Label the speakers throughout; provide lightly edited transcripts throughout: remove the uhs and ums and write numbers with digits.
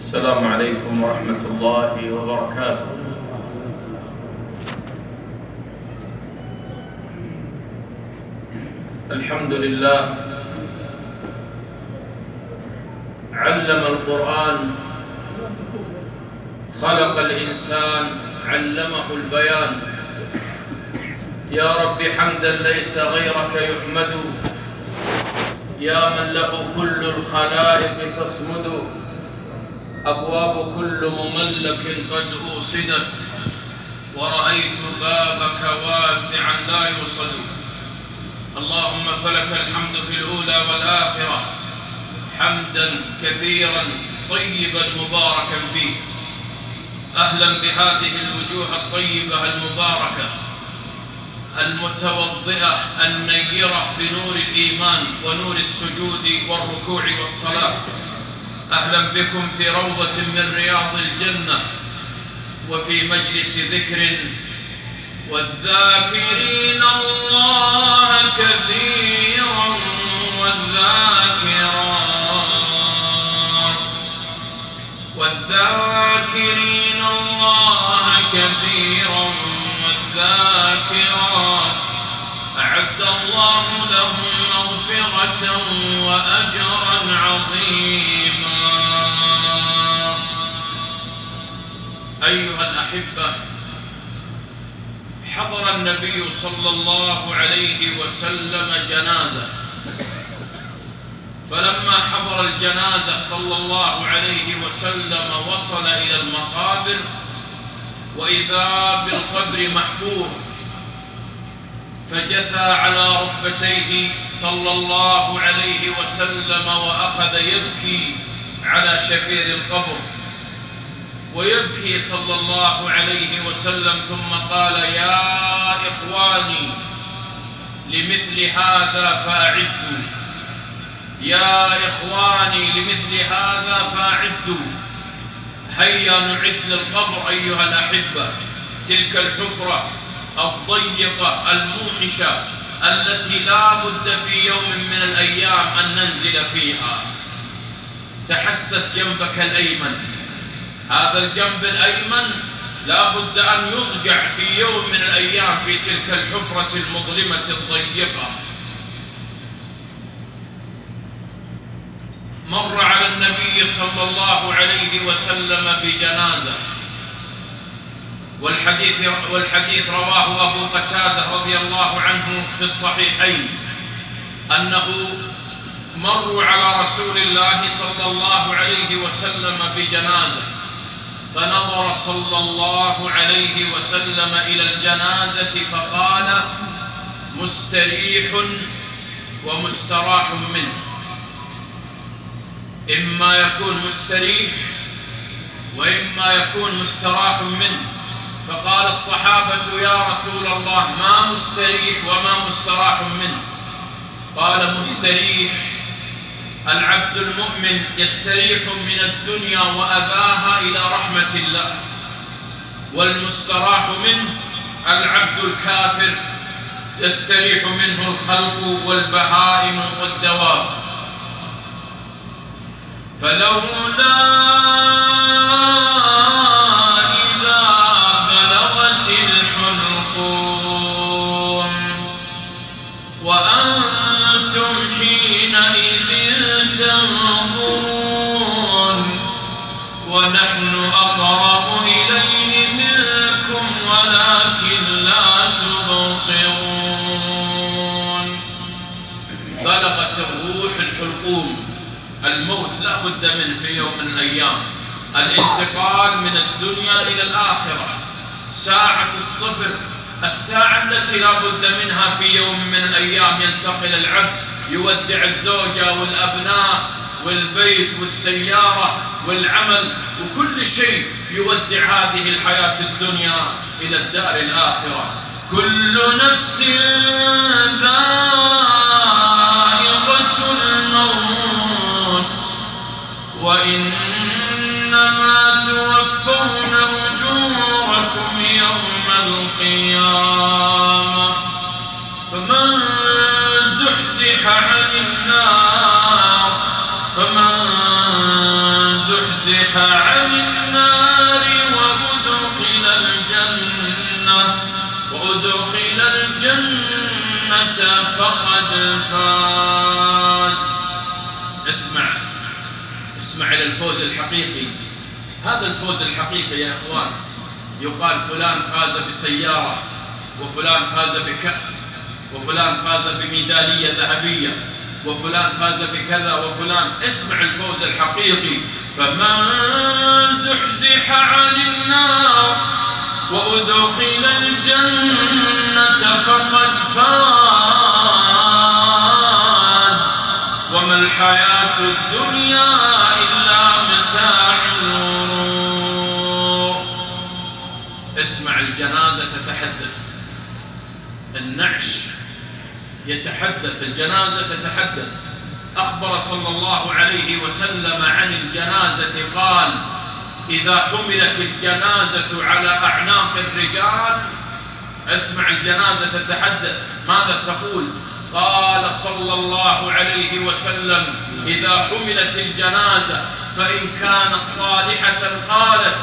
Speaker 1: السلام عليكم ورحمة الله وبركاته. الحمد لله علم القرآن، خلق الإنسان، علمه البيان. يا رب حمدا ليس غيرك يحمد، يا من له كل الخلائق تصمد. أبواب كل مملك قد أوصدت، ورأيت بابك واسعا لا يوصد. اللهم فلك الحمد في الأولى والآخرة، حمدا كثيرا طيبا مباركا فيه. أهلا بهذه الوجوه الطيبة المباركة المتوضئة النيرة بنور الإيمان ونور السجود والركوع والصلاة. أهلا بكم في روضة من رياض الجنة وفي مجلس ذكر، والذاكرين الله كثيرا والذاكرين الله كثيرا والذاكرات أعد الله لهم مغفرة وأجرا عظيما. أيها الأحبة، حضر النبي صلى الله عليه وسلم جنازة، فلما حضر الجنازة صلى الله عليه وسلم وصل إلى المقابر، وإذا بالقبر محفور، فجثى على ركبتيه صلى الله عليه وسلم وأخذ يبكي على شفير القبر، ويبكي صلى الله عليه وسلم، ثم قال: يا إخواني لمثل هذا فأعدوا، يا إخواني لمثل هذا فأعدوا. هيا نعد للقبر أيها الأحبة، تلك الحفرة الضيقة الموحشة التي لا بد في يوم من الأيام أن ننزل فيها. تحسس جنبك الأيمن، هذا الجنب الأيمن لا بد أن يضجع في يوم من الأيام في تلك الحفرة المظلمة الضيقة. مر على النبي صلى الله عليه وسلم بجنازة، والحديث رواه أبو قتادة رضي الله عنه في الصحيحين، أنه مروا على رسول الله صلى الله عليه وسلم بجنازة، فنظر صلى الله عليه وسلم إلى الجنازة فقال: مستريح ومستراح منه. إما يكون مستريح وإما يكون مستراح منه. فقال الصحابة: يا رسول الله، ما مستريح وما مستراح منه؟ قال: مستريح العبد المؤمن يستريح من الدنيا وأذاها إلى رحمة الله، والمستراح منه العبد الكافر يستريح منه الخلق والبهائم والدواب. فلولا إذا بلغت الحلقوم وأنتم حينئذ تنظرون ونحن أقرب إليه منكم ولكن لا تبصرون. بلغت الروح الحلقوم، الموت لا بد منه في يوم من الأيام، الانتقال من الدنيا إلى الآخرة، ساعة الصفر، الساعة التي لا بد منها في يوم من الأيام. ينتقل العبد، يودع الزوجة والأبناء والبيت والسيارة والعمل وكل شيء، يودع هذه الحياة الدنيا إلى الدار الآخرة. كل نفس ذائقة الموت وإنما توفون أجوركم يوم القيامة، فمن زحزح عن النار زحزح وأدخل الجنة فقد فاز. اسمع إلى الفوز الحقيقي. هذا الفوز الحقيقي يا إخوان، يقال فلان فاز بسيارة، وفلان فاز بكأس، وفلان فاز بميدالية ذهبية، وفلان فاز بكذا وفلان. اسمع الفوز الحقيقي: فمن زحزح عن النار وأدخل الجنة فقد فاز، وما الحياة الدنيا إلا متاع الغرور. اسمع، الجنازة تتحدث، النعش يتحدث، الجنازة تتحدث. أخبر صلى الله عليه وسلم عن الجنازة قال: إذا حملت الجنازة على أعناق الرجال. اسمع، الجنازة تتحدث. ماذا تقول؟ قال صلى الله عليه وسلم: إذا حملت الجنازة فإن كانت صالحة قالت: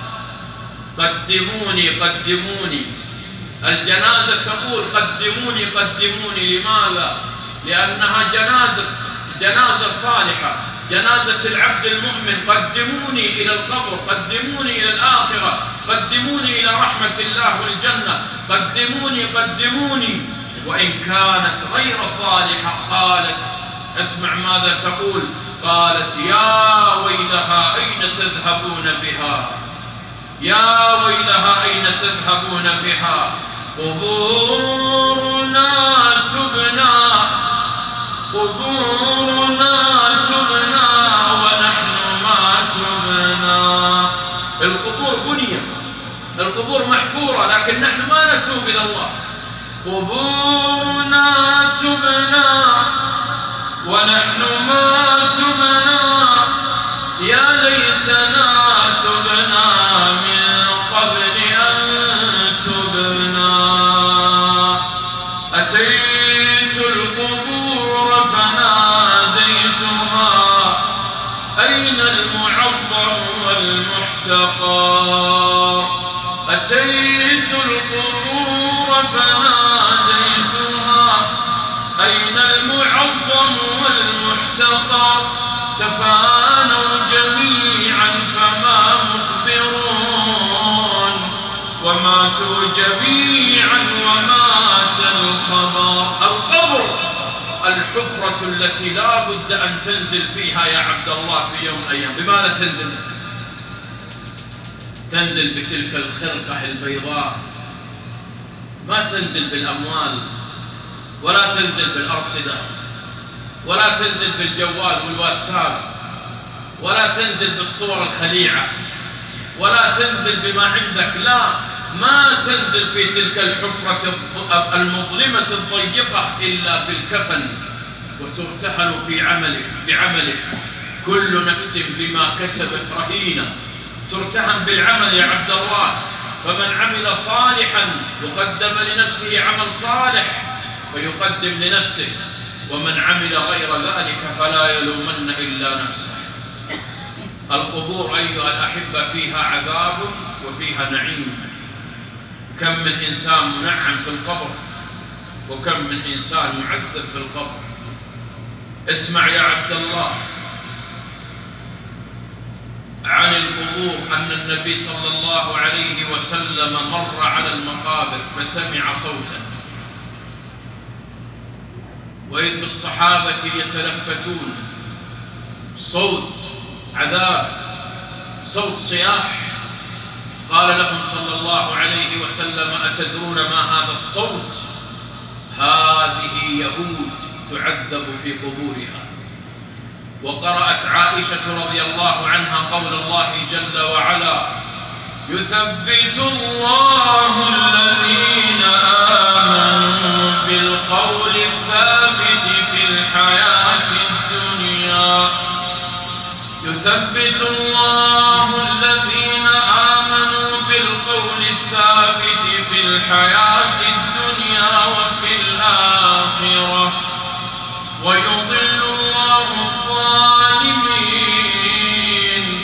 Speaker 1: قدموني قدموني. الجنازة تقول: قدموني قدموني. لماذا؟ لأنها جنازة صالحة، جنازة العبد المؤمن. قدموني إلى القبر، قدموني إلى الآخرة، قدموني إلى رحمة الله والجنة، قدموني قدموني. وإن كانت غير صالحة قالت: اسمع ماذا تقول؟ قالت: يا ويلها أين تذهبون بها، يا ويلها أين تذهبون بها، قبورنا تبنى، قبورنا تبنى ونحن ما تبنى. القبور بنيت، القبور محفورة، لكن نحن ما نتوب إلى الله. قبورنا تبنى ونحن ما تبنى، يا ليتنا تبنى من قبل أن تبنى. أتيت القبور فناديتها: أين المعظم والمحتقر؟ أتيت القبور فناديتها: أين المعظم والمحتقر؟ تفانوا جميعا فما مخبرون، وماتوا جميعا ومات الخبر. القبر الحفرة التي لا بد أن تنزل فيها يا عبد الله في يوم من الأيام. بماذا تنزل؟ تنزل بتلك الخرقة البيضاء، ما تنزل بالأموال، ولا تنزل بالأرصدة، ولا تنزل بالجوال والواتساب، ولا تنزل بالصور الخليعة، ولا تنزل بما عندك. لا، ما تنزل في تلك الحفرة المظلمة الضيقة إلا بالكفن، وترتهن في بعملك. كل نفس بما كسبت رهينة. ترتهن بالعمل يا عبد الله. فمن عمل صالحا وقدم لنفسه عمل صالح فيقدم لنفسه، ومن عمل غير ذلك فلا يلومن إلا نفسه. القبور أيها الأحبة فيها عذاب وفيها نعيم. كم من إنسان منعم في القبر، وكم من إنسان معذب في القبر. اسمع يا عبد الله عن القبور أن النبي صلى الله عليه وسلم مر على المقابر فسمع صوتا، وإذ بالصحابة يتلفتون، صوت عذاب، صوت صياح. قال لهم صلى الله عليه وسلم: أتدرون ما هذا الصوت؟ هذه يهود تعذب في قبورها. وقرأت عائشة رضي الله عنها قول الله جل وعلا: يثبت الله الذين آمنوا بالقول الثابت في الحياة الدنيا. يثبت الله الذين آمنوا بالقول الثابت في الحياة الدنيا وفي الآخرة، ويضل الله الظالمين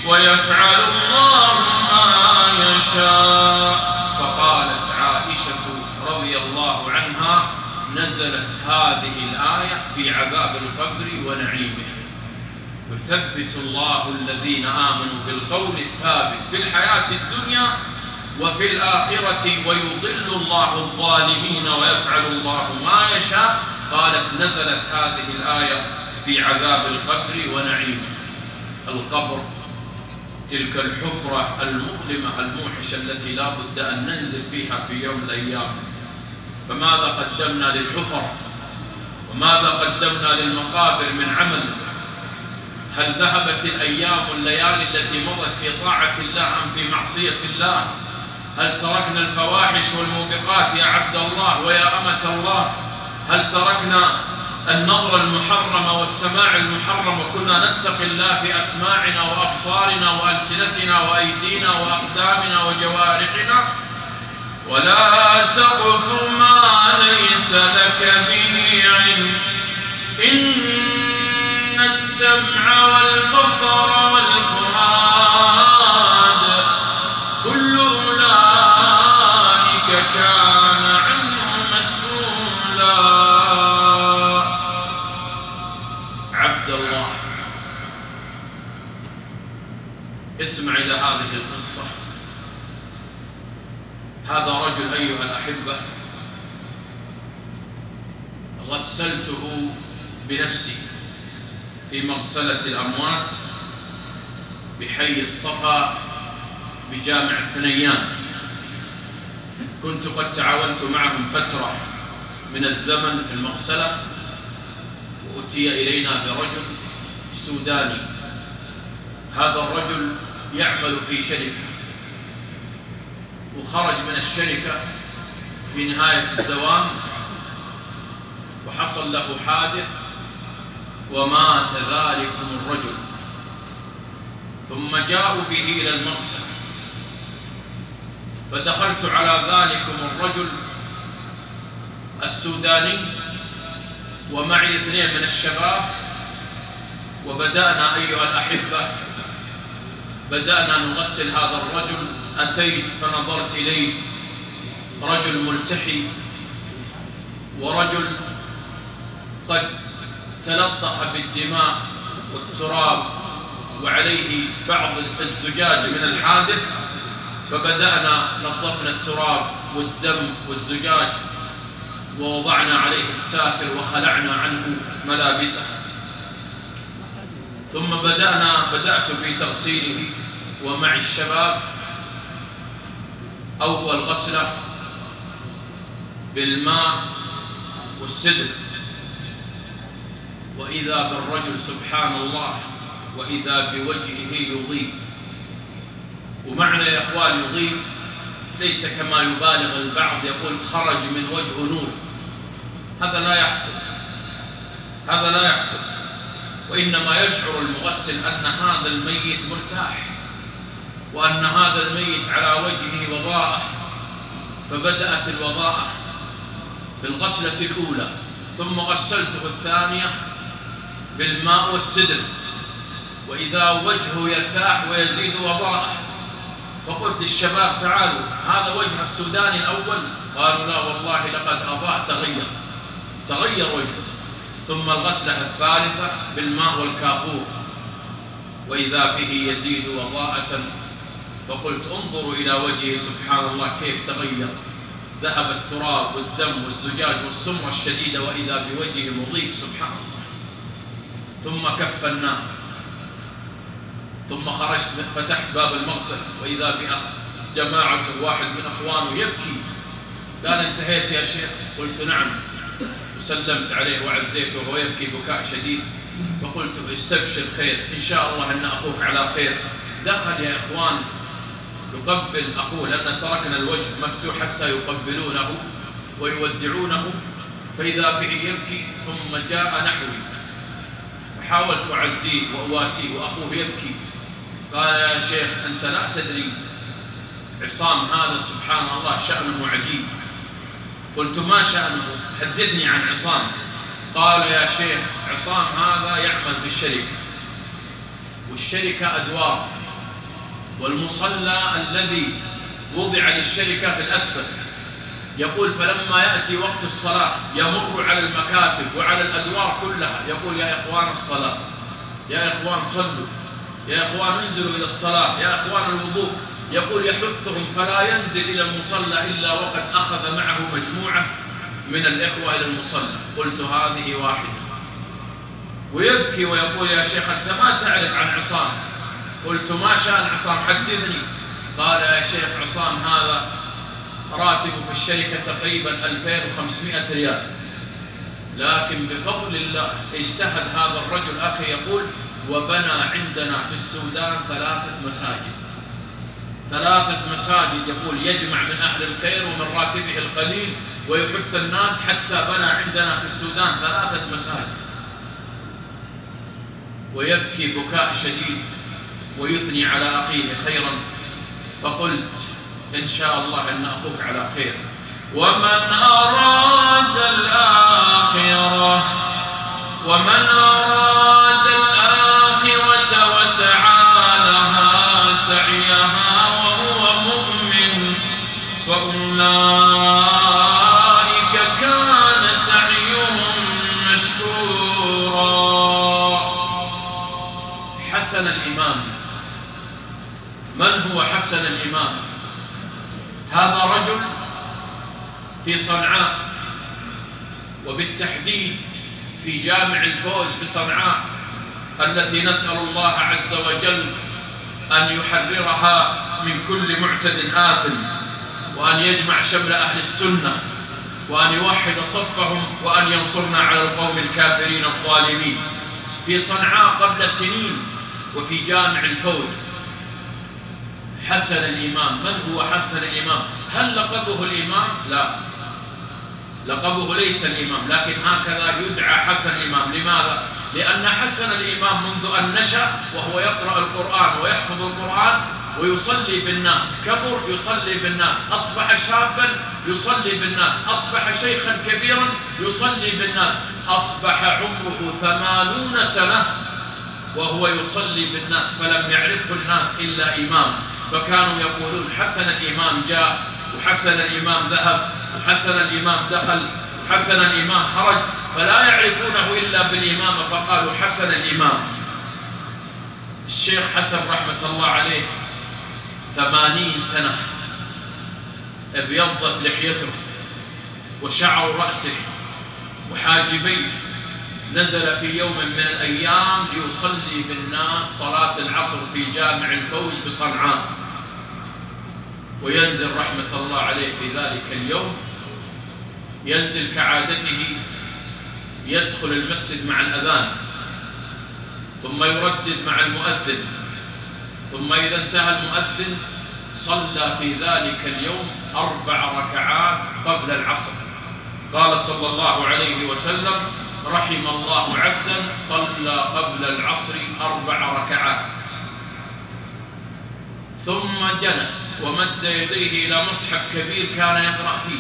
Speaker 1: ويفعل الله ما يشاء. فقالت عائشة رضي الله عنها نزلت هذه الآية في عذاب القبر ونعيمه. يثبت الله الذين آمنوا بالقول الثابت في الحياة الدنيا وفي الآخرة ويضل الله الظالمين ويفعل الله ما يشاء. قالت نزلت هذه الآية في عذاب القبر ونعيمه. القبر تلك الحفرة المظلمة الموحشة التي لا بد أن ننزل فيها في يوم من الأيام. فماذا قدمنا للحفر وماذا قدمنا للمقابر من عمل؟ هل ذهبت الأيام والليالي التي مضت في طاعة الله أم في معصية الله؟ هل تركنا الفواحش والموبقات يا عبد الله ويا أمة الله؟ هل تركنا النظر المحرمة والسماع المحرم وكنا نتقي الله في أسماعنا وأبصارنا وألسنتنا وأيدينا وأقدامنا وجوارحنا؟ ولا تقف ما ليس لك به علم إن السمع والبصر والفؤاد كل أولئك كان عنه مسؤولا. عبد الله، اسمع إلى هذه القصة. هذا رجل أيها الأحبة غسلته بنفسي في مغسلة الأموات بحي الصفا بجامع الثنيان. كنت قد تعاونت معهم فترة من الزمن في المغسلة، وأتي إلينا برجل سوداني. هذا الرجل يعمل في شركة، وخرج من الشركة في نهاية الدوام وحصل له حادث ومات ذلكم الرجل. ثم جاءوا به إلى المغسلة، فدخلت على ذلكم الرجل السوداني ومعي 2 من الشباب، وبدأنا أيها الأحبة بدأنا نغسل هذا الرجل. أتيت فنظرت إليه، رجل ملتحي ورجل قد تلطخ بالدماء والتراب وعليه بعض الزجاج من الحادث. فبدأنا نظفنا التراب والدم والزجاج ووضعنا عليه الساتر وخلعنا عنه ملابسه. ثم بدأت في تغسيله ومع الشباب. أول غسلة بالماء والسدر، وإذا بالرجل سبحان الله وإذا بوجهه يضيء. ومعنى يا إخوان يضيء ليس كما يبالغ البعض يقول خرج من وجه نور. هذا لا يحصل، هذا لا يحصل. وإنما يشعر المغسل أن هذا الميت مرتاح وأن هذا الميت على وجهه وضاءة. فبدأت الوضاءة في الغسلة الأولى، ثم غسلته الثانية بالماء والسدر، وإذا وجهه يرتاح ويزيد وضاءة. فقلت للشباب تعالوا، هذا وجه السوداني الأول. قالوا لا والله لقد أضاء، تغير وجهه. ثم الغسلة الثالثة بالماء والكافور، وإذا به يزيد وضاءة. فقلت انظروا إلى وجهه سبحان الله كيف تغير، ذهب التراب والدم والزجاج والسمرة الشديدة وإذا بوجهه مضيء سبحان الله. ثم كفناه، ثم خرجت فتحت باب المغسل وإذا جماعة واحد من أخوانه يبكي. قال انتهيت يا شيخ؟ قلت نعم، وسلمت عليه وعزيته وهو يبكي بكاء شديد. فقلت استبشر خير، إن شاء الله أن أخوك على خير. دخل يا إخوان يقبل أخوه، لأن تركنا الوجه مفتوح حتى يقبلونه ويودعونه. فإذا به يبكي، ثم جاء نحوي فحاولت أعزيه وأواسيه وأخوه يبكي. قال يا شيخ أنت لا تدري عصام هذا سبحان الله شأنه عجيب. قلت ما شأنه؟ حدثني عن عصام. قال يا شيخ عصام هذا يعمل في الشركة، والشركة أدوار، والمصلى الذي وضع للشركة في الأسفل، يقول فلما يأتي وقت الصلاة يمر على المكاتب وعلى الأدوار كلها يقول يا إخوان الصلاة، يا إخوان صلوا، يا إخوان انزلوا إلى الصلاة، يا إخوان الوضوء. يقول يحثهم فلا ينزل إلى المصلى إلا وقد أخذ معه مجموعة من الإخوة إلى المصلى. قلت هذه واحدة. ويبكي ويقول يا شيخ أنت ما تعرف عن عصام. قلت ما شأن عصام حدثني. قال يا شيخ عصام هذا راتبه في الشركة تقريبا 2500 ريال، لكن بفضل الله اجتهد هذا الرجل أخي يقول وبنى عندنا في السودان 3 مساجد. 3 مساجد يقول يجمع من أهل الخير ومن راتبه القليل ويحث الناس حتى بنى عندنا في السودان 3 مساجد. ويبكي بكاء شديد ويثني على أخيه خيرا. فقلت إن شاء الله أن أخوك على خير. ومن أراد الآخرة وسعى لها سعيها وهو مؤمن فأولئك كان سعيهم مشكورا. حسن الإمام. من هو حسن الإمام؟ هذا رجل في صنعاء، وبالتحديد في جامع الفوز بصنعاء التي نسأل الله عز وجل أن يحررها من كل معتد آثم، وأن يجمع شمل أهل السنة، وأن يوحد صفهم، وأن ينصرنا على القوم الكافرين الظالمين. في صنعاء قبل سنين وفي جامع الفوز. حسن الإمام. من هو حسن الإمام؟ هل لقبه الإمام؟ لا، لقبه ليس الإمام، لكن هكذا يدعى حسن الإمام. لماذا؟ لأن حسن الإمام منذ أن نشأ وهو يقرأ القرآن ويحفظ القرآن ويصلي بالناس. كبر يصلي بالناس، أصبح شابا يصلي بالناس، أصبح شيخا كبيرا يصلي بالناس، أصبح عمره 80 سنة وهو يصلي بالناس، فلم يعرفه الناس إلا إمام. فكانوا يقولون حسن الإمام جاء، وحسن الإمام ذهب، وحسن الإمام دخل، وحسن الإمام خرج، فلا يعرفونه إلا بالإمامة، فقالوا حسن الإمام. الشيخ حسن رحمة الله عليه 80 سنة ابيضت لحيته وشعر رأسه وحاجبيه. نزل في يوم من الأيام ليصلي بالناس صلاة العصر في جامع الفوز بصنعاء، وينزل رحمة الله عليه في ذلك اليوم، ينزل كعادته، يدخل المسجد مع الأذان، ثم يردد مع المؤذن، ثم إذا انتهى المؤذن صلى في ذلك اليوم 4 ركعات قبل العصر. قال صلى الله عليه وسلم رحم الله عبدا صلى قبل العصر 4 ركعات. ثم جلس ومد يديه إلى مصحف كبير كان يقرأ فيه،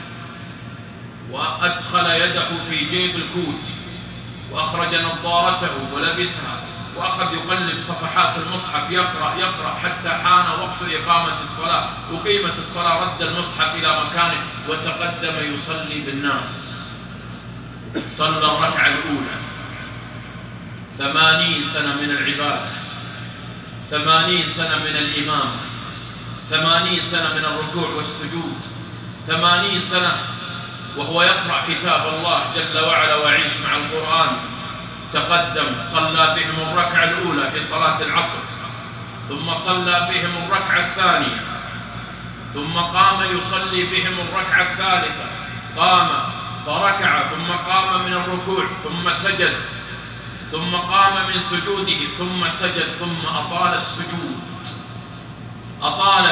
Speaker 1: وأدخل يده في جيب الكوت، وأخرج نظارته ولبسها، وأخذ يقلب صفحات المصحف يقرأ حتى حان وقت إقامة الصلاة. أقيمت الصلاة رد المصحف إلى مكانه وتقدم يصلي بالناس. صلى الركعة الأولى. 80 سنة من العبادة، 80 سنة من الإمام، 80 سنة من الركوع والسجود، 80 سنة وهو يقرأ كتاب الله جل وعلا ويعيش مع القرآن. تقدم صلى بهم الركعة الأولى في صلاة العصر، ثم صلى بهم الركعة الثانية، ثم قام يصلي بهم الركعة الثالثة، قام فركع، ثم قام من الركوع، ثم سجد، ثم قام من سجوده، ثم سجد، ثم أطال السجود، أطال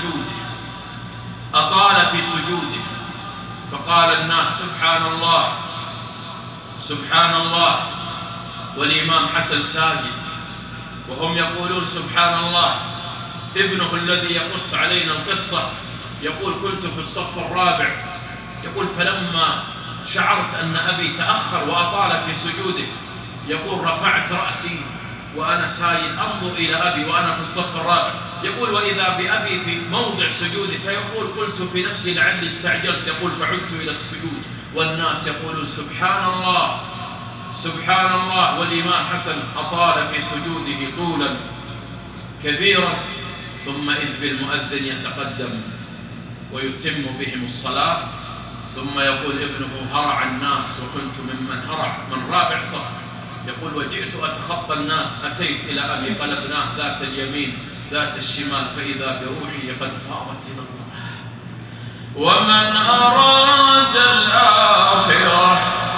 Speaker 1: في سجوده، فقال الناس سبحان الله سبحان الله، والإمام حسن ساجد، وهم يقولون سبحان الله. ابنه الذي يقص علينا القصة يقول كنت في الصف الرابع، يقول فلما شعرت أن أبي تأخر وأطال في سجوده، يقول رفعت رأسي وأنا ساجد أنظر إلى أبي وأنا في الصف الرابع، يقول وإذا بأبي في موضع سجودي فيقول قلت في نفسي لعلي استعجلت، يقول فعدت إلى السجود والناس يقولون سبحان الله سبحان الله. والإمام حسن أطال في سجوده طولا كبيرا، ثم إذ بالمؤذن يتقدم ويتم بهم الصلاة، ثم يقول ابنه هرع الناس وكنت ممن هرع من رابع صف، يقول وجئت أتخطى الناس أتيت إلى أبي قلبناه ذات اليمين ذات الشمال فإذا بروحي قد فاضت إلى الله. ومن أراد الآخرة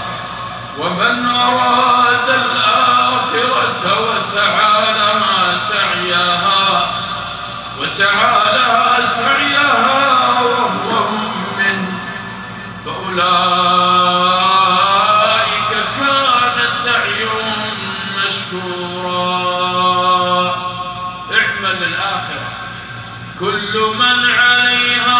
Speaker 1: وسعى لها سعيها وهو مؤمن فأولئك كان سعيهم مشكورا. اعمل للآخرة. كل من عليها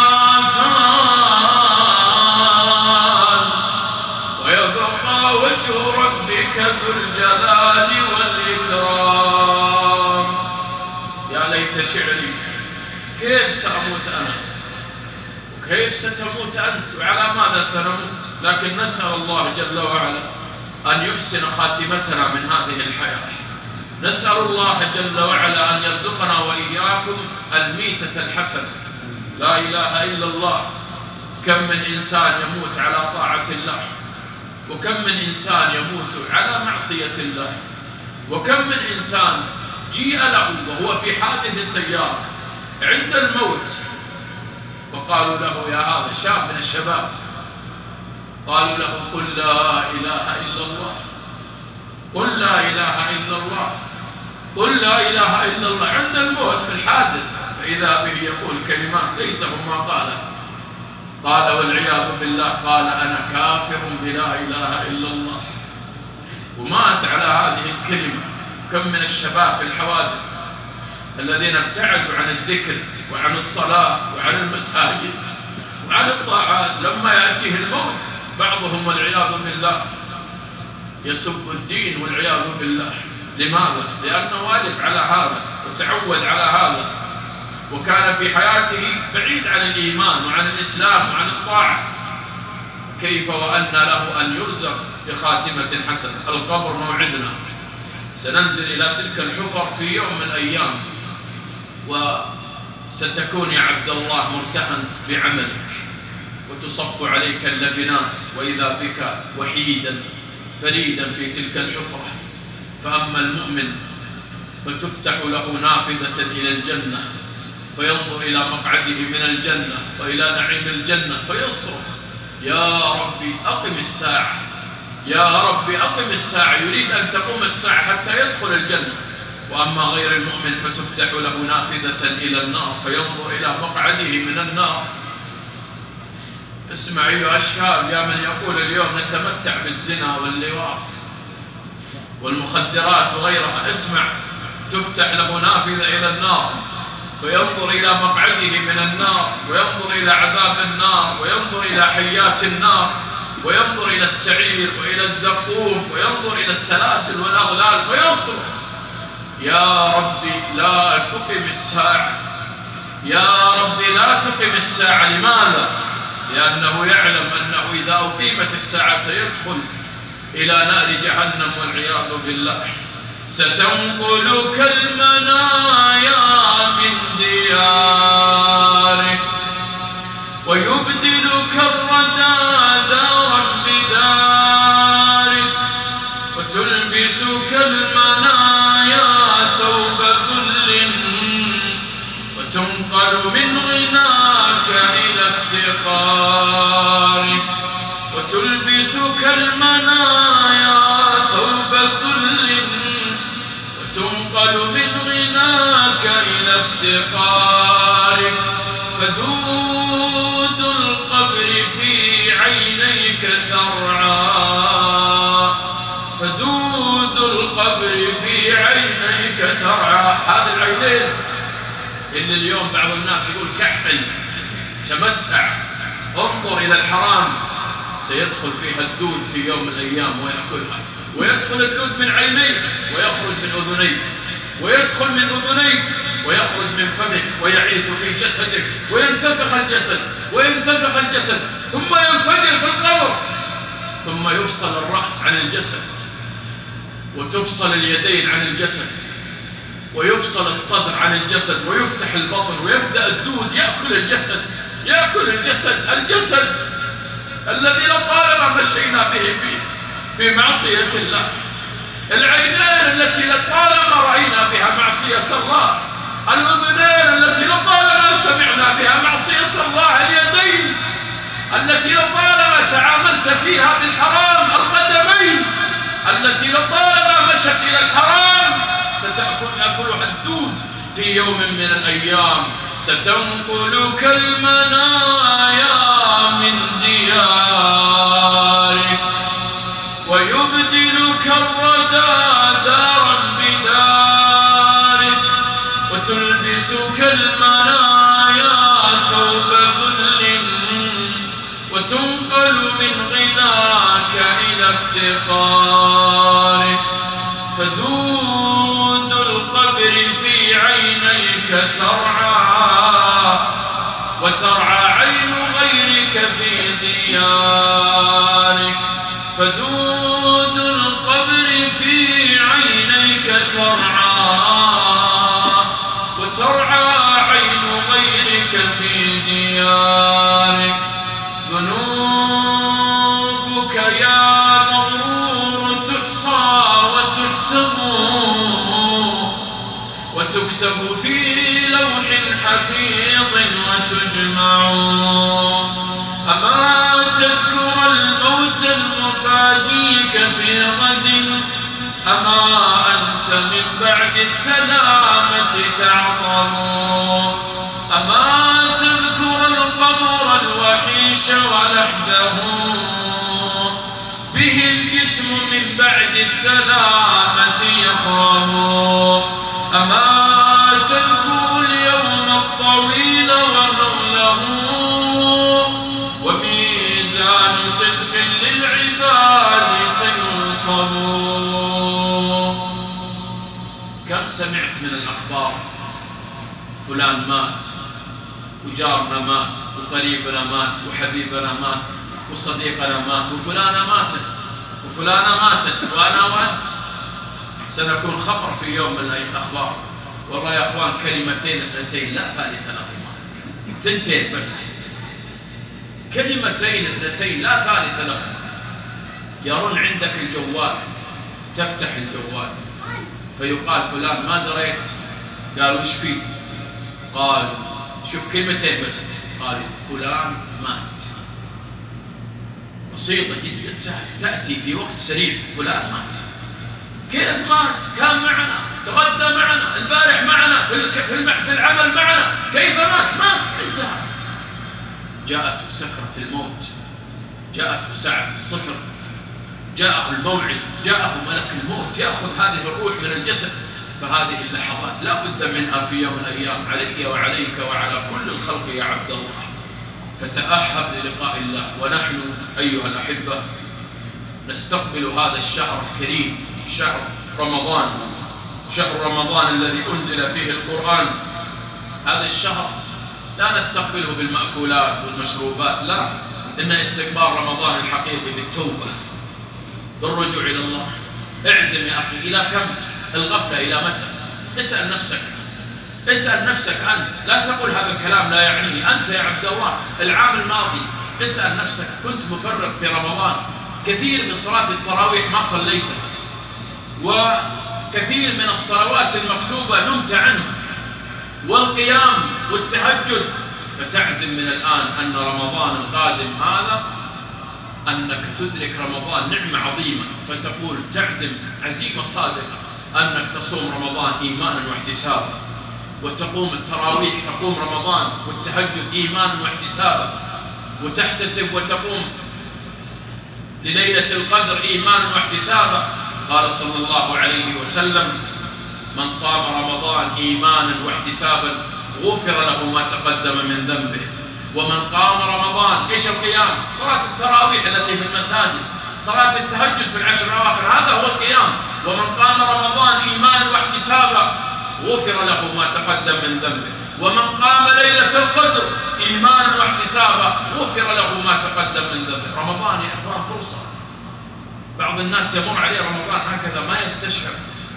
Speaker 1: فان ويبقى وجه ربك ذو الجلال والإكرام. يا ليت شعري كيف سأموت أنا وكيف ستموت أنت وعلى ماذا سنموت، لكن نسأل الله جل وعلا أن يحسن خاتمتنا من هذه الحياة. نسأل الله جل وعلا أن يرزقنا وإياكم الميتة الحسنة. لا إله إلا الله. كم من إنسان يموت على طاعة الله، وكم من إنسان يموت على معصية الله، وكم من إنسان جيء له وهو في حادث سيارة عند الموت فقالوا له يا هذا شاب من الشباب، قالوا له قل لا إله إلا الله، قل لا إله إلا الله، قل لا إله إلا الله عند الموت في الحادث، فإذا به يقول كلمات ليته ما قال والعياذ بالله قال أنا كافر بلا إله إلا الله، ومات على هذه الكلمة. كم من الشباب في الحوادث الذين ابتعدوا عن الذكر وعن الصلاة وعن المساجد وعن الطاعات، لما يأتيه الموت بعضهم والعياذ بالله يسب الدين والعياذ بالله. لماذا؟ لأنه والف على هذا وتعود على هذا، وكان في حياته بعيد عن الإيمان وعن الإسلام وعن الطاعة. كيف وأن له أن يرزق بخاتمة حسنة؟ القبر موعدنا، سننزل إلى تلك الحفر في يوم من الأيام، وستكون يا عبد الله مرتهن بعملك وتصف عليك اللبنات، وإذا بك وحيدا فريدا في تلك الحفرة. فأما المؤمن فتفتح له نافذة إلى الجنة فينظر إلى مقعده من الجنة وإلى نعيم الجنة فيصرخ يا ربي أقم الساعة، يا ربي أقم الساعة، يريد أن تقوم الساعة حتى يدخل الجنة. وأما غير المؤمن فتفتح له نافذة إلى النار فينظر إلى مقعده من النار. اسمع أيها الشاب يا من يقول اليوم نتمتع بالزنا واللواط والمخدرات وغيرها، اسمع، تفتح له نافذة إلى النار فينظر إلى مقعده من النار، وينظر إلى عذاب النار، وينظر إلى حيات النار، وينظر إلى السعير وإلى الزقوم، وينظر إلى السلاسل والأغلال فيصرخ يا ربي لا تقم الساعة، يا ربي لا تقم الساعة. لماذا؟ لأنه يعلم أنه إذا أقيمت الساعة سيدخل إلى نار جهنم والعياذ بالله. ستنقلك المنايا من ديارك ويبدلك الردى دارا بدارك، وتلبسك المنايا ثوب ذل وتنقل من غناك إلى افتقارك، وتلبسك المنايا ثوب ذل وتنقل من غناك إلى افتقارك، فدود القبر في عينيك ترعى، فدود القبر في عينيك ترعى. هذه العينين اللي اليوم بعض الناس يقول كحل تمتع، انظر إلى الحرام، سيدخل فيها الدود في يوم من الأيام ويأكلها، ويدخل الدود من عينيك ويخرج من أذنيك، ويدخل من أذنيك ويخرج من فمك ويعيث في جسدك وينتفخ الجسد ثم ينفجر في القبر، ثم يفصل الرأس عن الجسد وتفصل اليدين عن الجسد ويفصل الصدر عن الجسد ويفتح البطن ويبدأ الدود يأكل الجسد الذي لطالما مشينا به في معصية الله، العينين التي لطالما رأينا بها معصية الله، الأذنين التي لطالما سمعنا بها معصية الله، اليدين التي لطالما تعاملت فيها بالحرام، القدمين التي لطالما مشت إلى الحرام، ستأكلها الدود في يوم من الأيام. ستنقلك المنايا من ديارك ويبدلك الردى دارا بدارك، وتلبسك المنايا ثوب ذل وتنقل من غناك إلى افتقارك، فدود القبر في عينيك ترعى وترعى عين غيرك في ديارك، فدود القبر في عينيك ترعى وترعى عين غيرك في ديارك، ذنوبك يا مغرور تحصى وتحسب وتكتب في لوح حفيظ وتجمع، أما تذكر الموت المفاجيك في غد، أما أنت من بعد السلامة تعظم، أما تذكر القبر الوحيش ولحده به الجسم من بعد السلامة يخرم، أما تذكر اليوم الطويل وهوله وميزان صدق للعباد سينصب. كم سمعت من الأخبار، فلان مات وجارنا مات وقريبنا مات وحبيبنا مات وصديقنا مات وفلانة ماتت وأنا وأنت سنكون خبر في يوم من الأخبار. والله يا أخوان كلمتين اثنتين لا ثالث لهما، ثنتين بس، كلمتين اثنتين لا ثالث لهما. يرن عندك الجوال، تفتح الجوال فيقال فلان ما دريت، قال وش فيه؟ قال شوف كلمتين بس، قال فلان مات. بسيطة جدا سهلة، تأتي في وقت سريع، فلان مات. كيف مات؟ كان معنا، تغدى معنا، البارح معنا في العمل معنا، كيف مات؟ انتهى. جاءته سكرة الموت، جاءته ساعة الصفر، جاءه الموعد، جاءه ملك الموت يأخذ هذه الروح من الجسد. فهذه اللحظات لا بد منها في يوم من الأيام، علي وعليك وعلى كل الخلق يا عبد الله. فتأهب للقاء الله. ونحن أيها الأحبة نستقبل هذا الشهر الكريم، شهر رمضان الذي أنزل فيه القرآن. هذا الشهر لا نستقبله بالمأكولات والمشروبات، لا، إن استقبال رمضان الحقيقي بالتوبة، بالرجوع إلى الله. اعزم يا أخي، إلى كم الغفلة؟ إلى متى؟ اسأل نفسك أنت، لا تقول هذا الكلام لا يعنيه. أنت يا عبد الله العام الماضي اسأل نفسك، كنت مفرط في رمضان، كثير من صلاة التراويح ما صليتها، وكثير من الصلوات المكتوبة نمت عنها، والقيام والتهجد. فتعزم من الآن أن رمضان القادم هذا أنك تدرك رمضان نعمة عظيمة، فتقول تعزم عزيمة صادق أنك تصوم رمضان إيمانا واحتسابا، وتقوم التراويح، تقوم رمضان والتهجد إيمانا واحتسابا، وتحتسب وتقوم لليلة القدر إيمانا واحتسابا. قال صلى الله عليه وسلم: من صام رمضان إيمانا واحتسابا غفر له ما تقدم من ذنبه. ومن قام رمضان، إيش القيام؟ صلاة التراويح التي في المساجد، صلاة التهجد في العشر الأواخر، هذا هو القيام. ومن قام رمضان إيمانا واحتسابا غفر له ما تقدم من ذنبه. ومن قام ليلة القدر إيمانا واحتسابا غفر له ما تقدم من ذنبه. رمضان يا إخوان فرصة. بعض الناس يمر عليه رمضان هكذا ما يستشعر.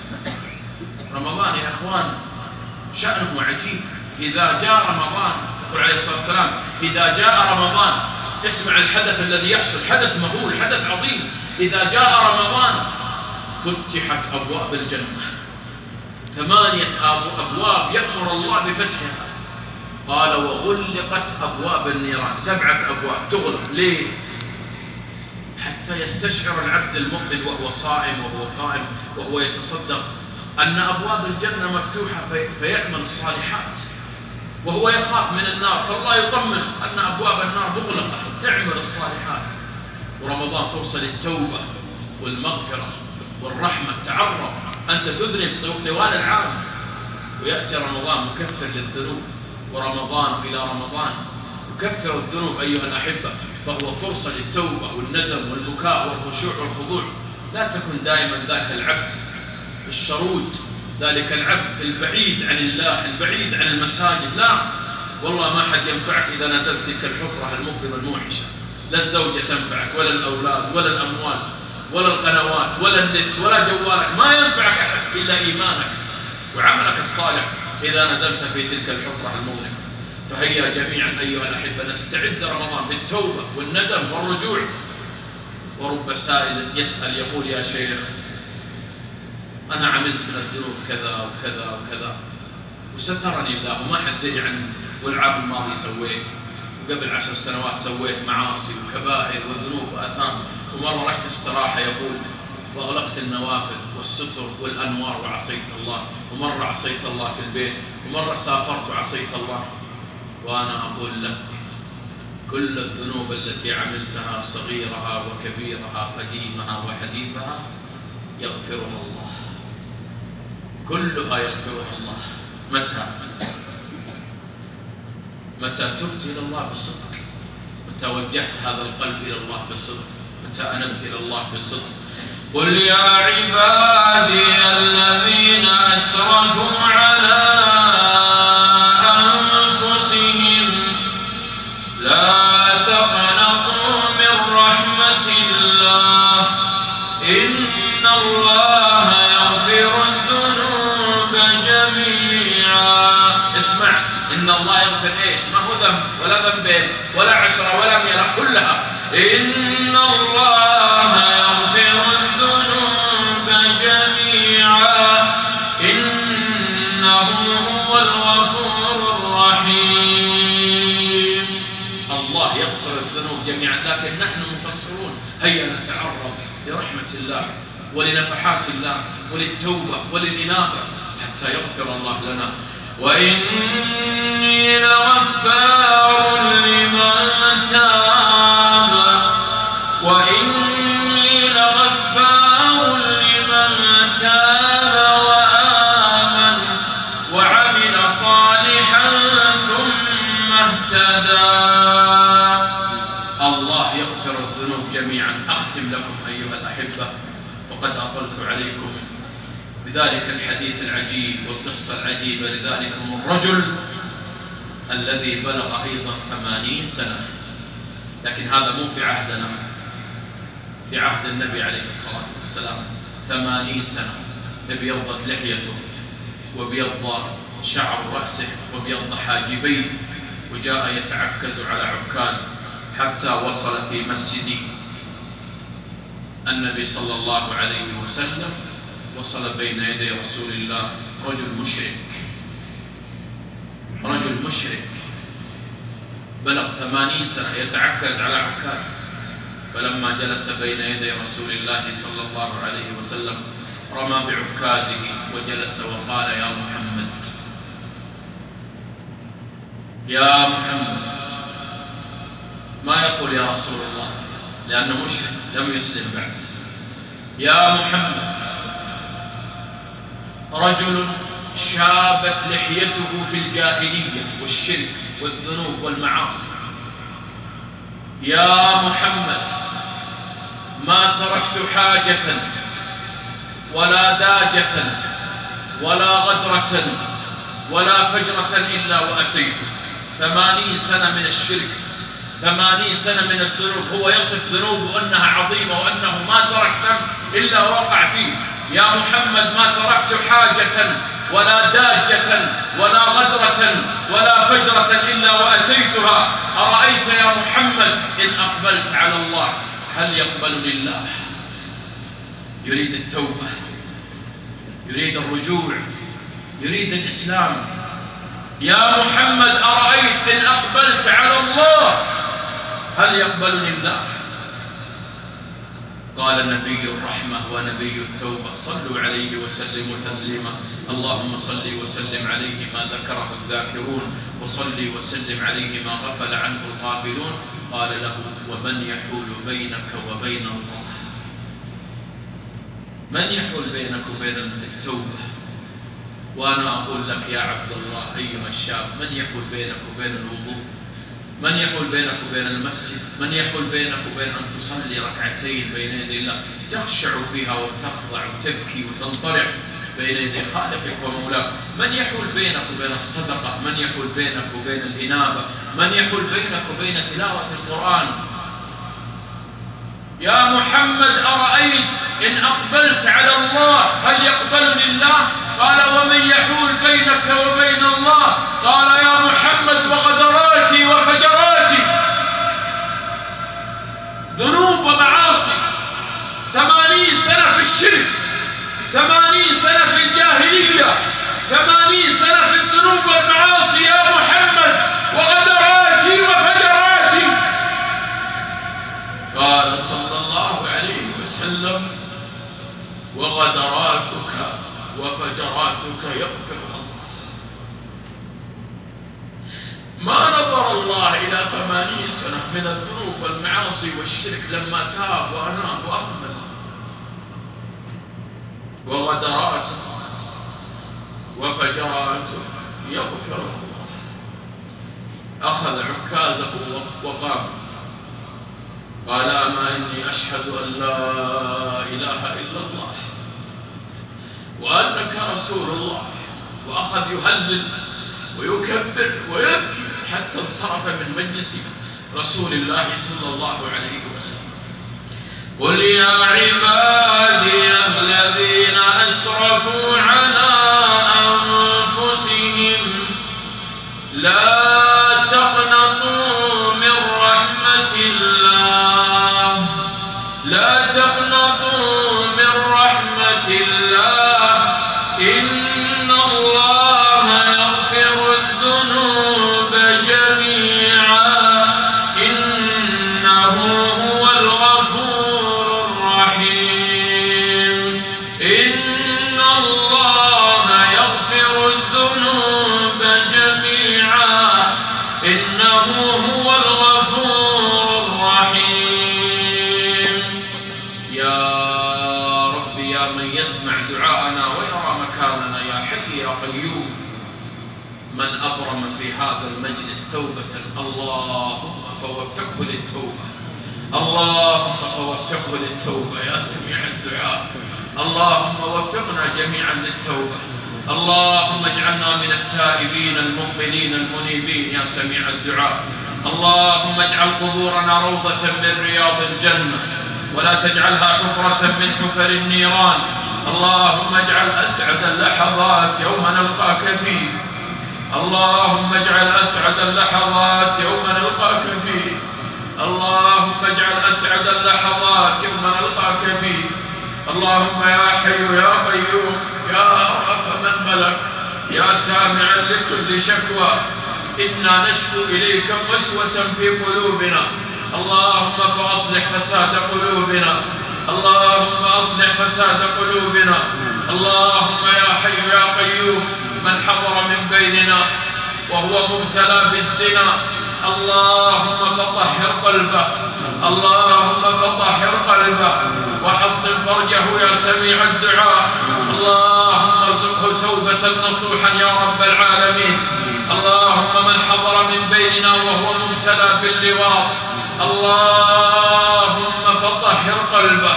Speaker 1: رمضان يا إخوان شأنه عجيب. إذا جاء رمضان يقول عليه الصلاة والسلام إذا جاء رمضان، اسمع الحدث الذي يحصل، حدث مهول، حدث عظيم. إذا جاء رمضان فتحت أبواب الجنة، 8 أبواب يأمر الله بفتحها. قال وغلقت أبواب النيران، 7 أبواب تغلق. ليه؟ حتى يستشعر العبد المقبل وهو صائم وهو قائم وهو يتصدق أن أبواب الجنة مفتوحة فيعمل الصالحات، وهو يخاف من النار فالله يطمن أن أبواب النار مغلقة، اعمل الصالحات. ورمضان فرصة للتوبة والمغفرة والرحمة. تعرض أنت تذنب طوال العام، ويأتي رمضان مكفر للذنوب، ورمضان إلى رمضان يكفر الذنوب أيها الأحبة. فهو فرصة للتوبة والندم والبكاء والخشوع والخضوع. لا تكن دائما ذاك العبد الشرود، ذلك العبد البعيد عن الله، البعيد عن المساجد. لا والله ما حد ينفعك إذا نزلت تلك الحفرة المظلمة الموحشة. لا الزوجة تنفعك ولا الأولاد ولا الأموال ولا القنوات ولا النت ولا جوالك، ما ينفعك أحد إلا إيمانك وعملك الصالح إذا نزلت في تلك الحفرة المظلمة. فهيا جميعا أيها الأحبة نستعد لرمضان بالتوبة والندم والرجوع. ورب سائل يسأل يقول يا شيخ أنا عملت من الذنوب كذا وكذا وكذا وسترني الله وما حدني عنه، والعام الماضي سويت، وقبل 10 سنوات سويت معاصي وكبائر وذنوب وأثام، ومرة رحت استراحة يقول وأغلقت النوافل والستر والأنوار وعصيت الله، ومرة عصيت الله في البيت، ومرة سافرت وعصيت الله. وأنا أقول لك كل الذنوب التي عملتها صغيرها وكبيرها قديمها وحديثها يغفرها الله، كلها يغفرها الله. متى تبت إلى الله بصدق، متى وجهت هذا القلب إلى الله بصدق، متى أنبت إلى الله بصدق. قل يا عبادي الذين أسرفوا على أنفسهم لا تقنطوا من رحمة الله إن الله يغفر الذنوب جميعا. اسمع، إن الله يغفر إيش؟ ما هو ذنب ولا ذنبين ولا 10 ولا 100، كلها. إن الله يغفر الذنوب جميعا إنه هو الغفور الرحيم. الله يغفر الذنوب جميعا، لكن نحن مقصرون. هيا نتعرض لرحمة الله ولنفحات الله وللتوبة وللإنابة حتى يغفر الله لنا. وإني لغفار لمن تاب، وإني لغفار لمن تاب وآمن وعمل صالحا ثم اهتدى. الله يغفر الذنوب جميعا. أختم لكم أيها الأحبة، فقد أطلت عليكم بذلك الحديث العجيب والقصة العجيبة لذلكم الرجل الذي بلغ أيضا 80 سنة، لكن هذا مو في عهدنا، في عهد النبي عليه الصلاة والسلام. 80 سنة ابيضت لحيته وابيض شعر رأسه وابيض حاجبيه، وجاء يتعكز على عكاز حتى وصل في مسجد النبي صلى الله عليه وسلم، وصل بين يدي رسول الله رجل مشرك بلغ 80 سنة يتعكز على عكاز. فلما جلس بين يدي رسول الله صلى الله عليه وسلم رمى بعكازه وجلس وقال يا محمد يا محمد. ما يقول يا رسول الله لأنه مشرك لم يسلم بعد. يا محمد، رجل شابت لحيته في الجاهلية والشرك والذنوب والمعاصي. يا محمد، ما تركت حاجة ولا داجة ولا غدرة ولا فجرة إلا وأتيته. 80 سنة من الشرك، 80 سنة من الذنوب، هو يصف ذنوبه أنها عظيمة وأنه ما ترك ذنب إلا وقع فيه. يا محمد ما تركت حاجة ولا داجة ولا غدرة ولا فجرة إلا وأتيتها. أرأيت يا محمد إن أقبلت على الله هل يقبلني الله؟ يريد التوبة، يريد الرجوع، يريد الإسلام. يا محمد أرأيت إن أقبلت على الله هل يقبلني الله؟ قال نبي الرحمة ونبي التوبة صلوا عليه وسلموا تسليما. اللهم صل وسلم عليه ما ذكره الذاكرون، وصل وسلم عليه ما غفل عنه الغافلون. قال له ومن يحول بينك وبين الله؟ من يحول بينك وبين التوبة؟ وأنا أقول لك يا عبد الله أيها الشاب، من يحول بينك وبين الوضوء؟ من يحول بينك وبين المسجد؟ من يحول بينك وبين أن تصلي ركعتين بين يدي الله تخشع فيها وتخضع وتبكي وتنطلع بين يدي خالقك ومولاك؟ من يحول بينك وبين الصدقة؟ من يحول بينك وبين الإنابة؟ من يحول بينك وبين تلاوة القرآن؟ يا محمد أرأيت إن أقبلت على الله هل يقبلني الله؟ قال ومن يحول بينك وبين الله؟ قال يا محمد وغدراتي وفجراتي، ذنوب ومعاصي. 80 سنة في الشرك، 80 سنة في الجاهلية، 80 سنة في الذنوب والمعاصي يا محمد، وغدراتي وفجراتي. قال صلى الله عليه وسلم وغدراتك وفجراتك يغفرها الله. ما نظر الله إلى 80 سنة من الذنوب والمعاصي والشرك لما تاب وأناب وأقبل. وغدراتك وفجراتك يغفرها الله. أخذ عكازه وقام قال أما إني أشهد أن لا إله إلا الله وأنك رسول الله. وأخذ يهلل ويكبر ويبكي حتى انصرف من مجلس رسول الله صلى الله عليه وسلم. قل يا عبادي الذين أسرفوا على أنفسهم لا تقنطوا من رحمة الله، لا تقنطوا من رحمة الله، إن الله يغفر الذنوب جميعا إنه هو الغفور الرحيم. إن الله يغفر الذنوب جميعا إنه هو الغفور الرحيم. يا رب يا من يسمع دعاءنا ويرى مكاننا، يا حي يا قيوم، من أبرم في هذا المجلس توبة اللهم فوفقه للتوبة، اللهم فوفقه للتوبة يا سميع الدعاء. اللهم وفقنا جميعا للتوبة، اللهم اجعلنا من التائبين المقبلين المنيبين يا سميع الدعاء. اللهم اجعل قبورنا روضة من رياض الجنة ولا تجعلها حفرة من حفر النيران. اللهم اجعل أسعد اللحظات يوم نلقاك فيه، اللهم اجعل أسعد اللحظات يوم نلقاك فيه، اللهم اجعل أسعد اللحظات يوم نلقاك فيه. اللهم يا حي يا قيوم يا أرأف من ملك يا سامعا لكل شكوى، إنا نشكو إليك قسوة في قلوبنا، اللهم فأصلح فساد قلوبنا، اللهم أصلح فساد قلوبنا. اللهم يا حي يا قيوم من حضر من بيننا وهو مبتلى بالزنا اللهم فطهر قلبه، اللهم فطهر قلبه وحصن فرجه يا سميع الدعاء. اللهم ارزقه توبة نصوحا يا رب العالمين. اللهم من حضر من بيننا وهو مبتلى باللواط اللهم فطهر قلبه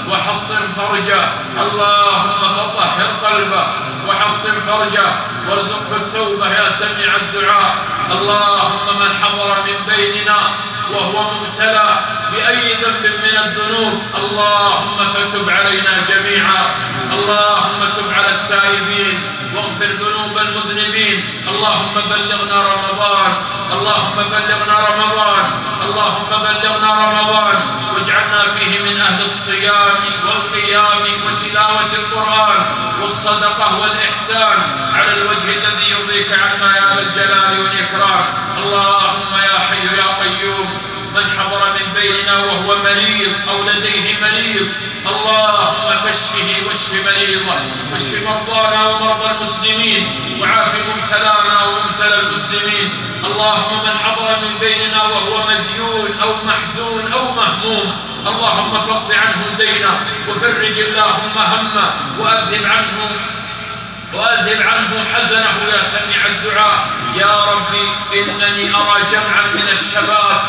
Speaker 1: وحصن فرجه، اللهم فطهر قلبه وحصن فرجه وارزقه التوبة يا سميع الدعاء. اللهم من حضر من بيننا وهو مبتلى بأي ذنب من الذنوب اللهم فتب علينا جميعا، اللهم تب على التائبين واغفر ذنوب المذنبين. اللهم بلغنا رمضان، اللهم بلغنا رمضان، اللهم بلغنا رمضان واجعلنا فيه من أهل الصيام والقيام وتلاوة القرآن والصدقة والإحسان على الوجه الذي يرضيك عنا يا ذا الجلال والإكرام. اللهم يا حي يا قيوم من حضر من بيننا وهو مريض أو لديه مريض اللهم فاشفه واشف مريضه واشف مرضانا ومرضى المسلمين وعاف مبتلانا ومبتلى المسلمين. اللهم من حضر من بيننا وهو مديون أو محزون أو مهموم اللهم فاقض عنه دينه وفرج اللهم همه وأذهب عنه حزنه يا سميع الدعاء. يا ربي إنني أرى جمعا من الشباب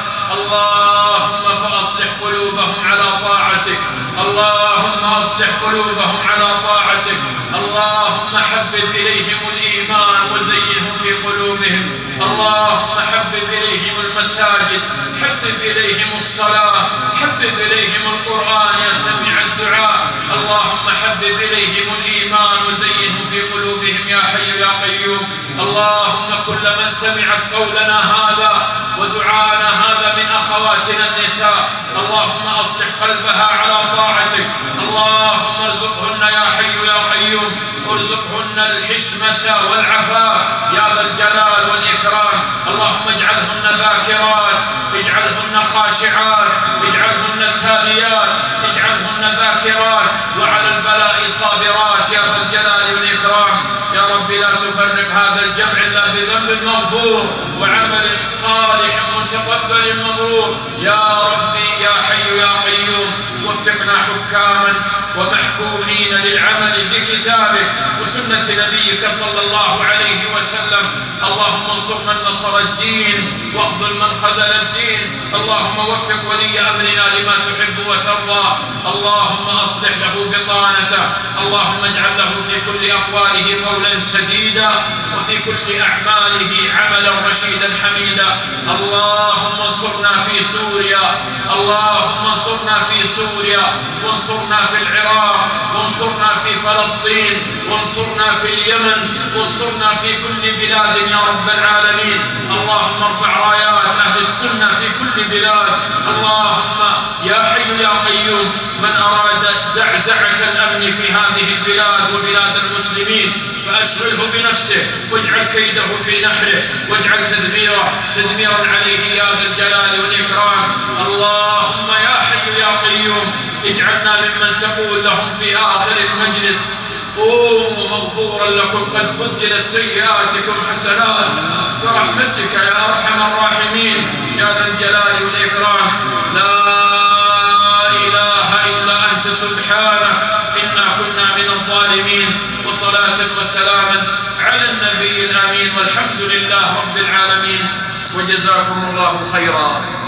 Speaker 1: اللهم فأصلح قلوبهم على طاعتك، اللهم أصلح قلوبهم على طاعتك، اللهم حبب إليهم الإيمان وزينه في قلوبهم، اللهم حبب إليهم المساجد، حبب إليهم الصلاة، حبب إليهم القرآن يا سميع الدعاء. اللهم حبب إليهم الإيمان وزينه في قلوبهم يا حي يا قيوم. اللهم كل من سمعت قولنا هذا ودعانا هذا من أخواتنا النساء اللهم أصلح قلبها على طاعتك، اللهم ارزقهن يا حي يا قيوم، ارزقهن الحشمة والعفاف يا ذا الجلال والإكرام. اللهم اجعلهن ذاكرات، اجعلهن خاشعات، اجعلهن تاليات، اجعلهن ذاكرات وعلى البلاء صابرات يا ذا الجلال والإكرام. يا رب لا تفرق هذا الجمع إلا بذنب مغفور وعمل صالح متقبل مبرور. يا ربي يا حي يا قيوم وفقنا حكاما ومحكومين للعمل بكتابك وسنة نبيك صلى الله عليه وسلم. اللهم انصر من نصر الدين واخذل من خذل الدين. اللهم وفق ولي أمرنا لما تحب وترضى. اللهم أصلح له بطانته، اللهم اجعل له في كل أقواله قولا سديدا وفي كل أعماله عملا رشيدا حميدا. اللهم انصرنا في سوريا، اللهم انصرنا في سوريا وانصرنا في العراق وانصرنا في فلسطين وانصرنا في اليمن وانصرنا في كل بلاد يا رب العالمين. اللهم ارفع رايات أهل السنة في كل بلاد. اللهم يا حي يا قيوم من أراد زعزعة الأمن في هذه البلاد وبلاد المسلمين فأشغله بنفسه واجعل كيده في نحره واجعل تدميرا عليه يا ذا الجلال والإكرام. اللهم يا حي يا قيوم اجعلنا ممن تقول لهم في آخر المجلس قوموا مغفورا لكم قد بدلت سيئاتكم حسنات برحمتك يا أرحم الراحمين يا ذا الجلال والإكرام. لا إله إلا أنت سبحانك إنا كنا من الظالمين. وصلاة وسلاما على النبي الأمين والحمد لله رب العالمين وجزاكم الله خيرا.